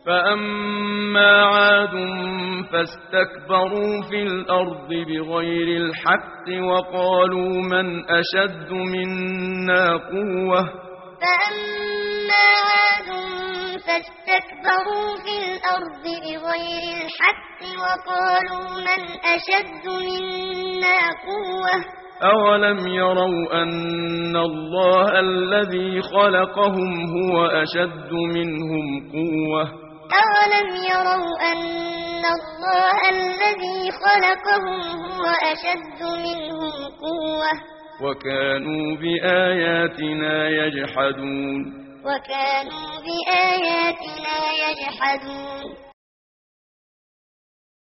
فأما عاد فاستكبروا في الأرض بغير الحق وقالوا من أشد منا قوة. فأما عاد فاستكبروا في الأرض بغير الحق وقالوا من أشد منا قوة. أولم يروا أن الله الذي خلقهم هو أشد منهم قوة. أولم يروا أن الله الذي خلقهم هو أشد منهم قوة. وكانوا بآياتنا يجحدون. وكانوا بآياتنا يجحدون.